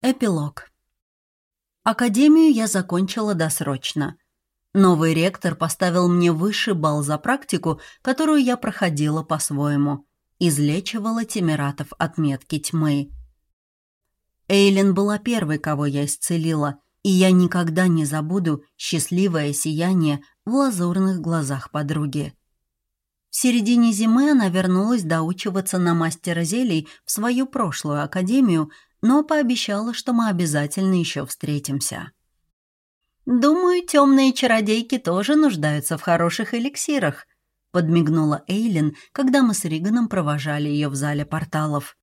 Эпилог. Академию я закончила досрочно. Новый ректор поставил мне высший балл за практику, которую я проходила по-своему. Излечивала Тимиратов от метки тьмы. Эйлин была первой, кого я исцелила, и я никогда не забуду счастливое сияние в лазурных глазах подруги. В середине зимы она вернулась доучиваться на мастера зелий в свою прошлую академию, но пообещала, что мы обязательно еще встретимся. «Думаю, темные чародейки тоже нуждаются в хороших эликсирах», подмигнула Эйлин, когда мы с Риганом провожали ее в зале порталов.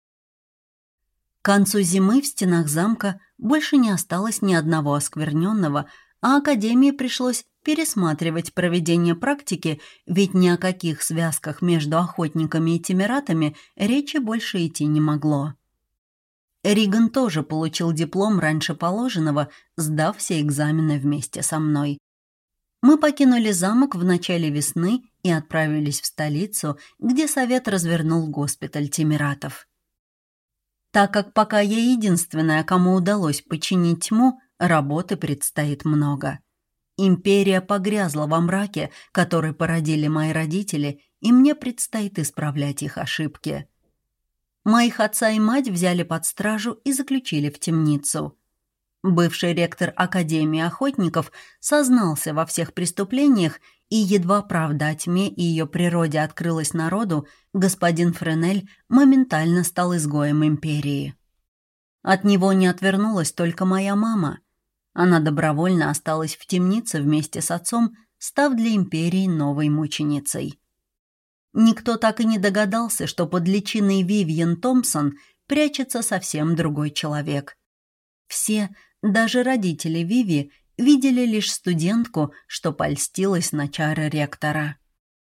К концу зимы в стенах замка больше не осталось ни одного оскверненного, а академии пришлось пересматривать проведение практики, ведь ни о каких связках между охотниками и тимиратами речи больше идти не могло. Риган тоже получил диплом раньше положенного, сдав все экзамены вместе со мной. Мы покинули замок в начале весны и отправились в столицу, где совет развернул госпиталь тимиратов. Так как пока я единственная, кому удалось починить тьму, работы предстоит много. Империя погрязла во мраке, который породили мои родители, и мне предстоит исправлять их ошибки. Моих отца и мать взяли под стражу и заключили в темницу. Бывший ректор Академии охотников сознался во всех преступлениях, и едва правда о тьме и ее природе открылась народу, господин Френель моментально стал изгоем империи. От него не отвернулась только моя мама. Она добровольно осталась в темнице вместе с отцом, став для империи новой мученицей. Никто так и не догадался, что под личиной Вивьен Томпсон прячется совсем другой человек. Все, даже родители Виви, видели лишь студентку, что польстилась на чары ректора.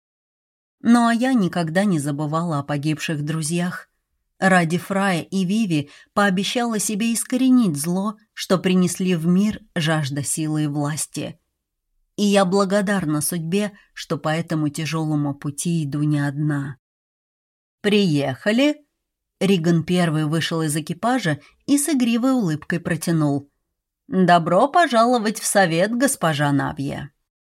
Ну а я никогда не забывала о погибших друзьях. Ради Фрая и Виви пообещала себе искоренить зло, что принесли в мир жажда силы и власти. И я благодарна судьбе, что по этому тяжелому пути иду не одна. «Приехали?» Риган первый вышел из экипажа и с игривой улыбкой протянул. «Добро пожаловать в совет, госпожа Навья».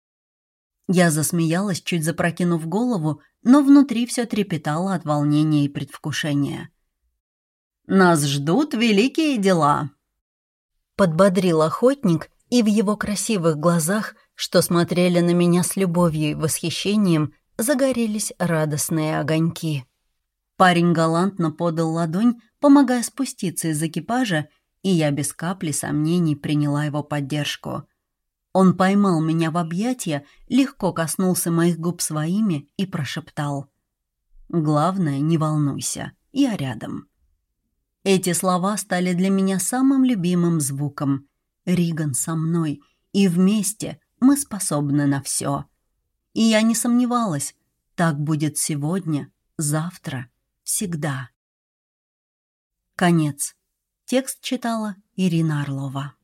Я засмеялась, чуть запрокинув голову, но внутри все трепетало от волнения и предвкушения. «Нас ждут великие дела», — подбодрил охотник, и в его красивых глазах, что смотрели на меня с любовью и восхищением, загорелись радостные огоньки. Парень галантно подал ладонь, помогая спуститься из экипажа, и я без капли сомнений приняла его поддержку. Он поймал меня в объятия, легко коснулся моих губ своими и прошептал: «Главное, не волнуйся, я рядом». Эти слова стали для меня самым любимым звуком. Риган со мной, и вместе мы способны на все. И я не сомневалась, так будет сегодня, завтра, всегда. Конец. Текст читала Ирина Орлова.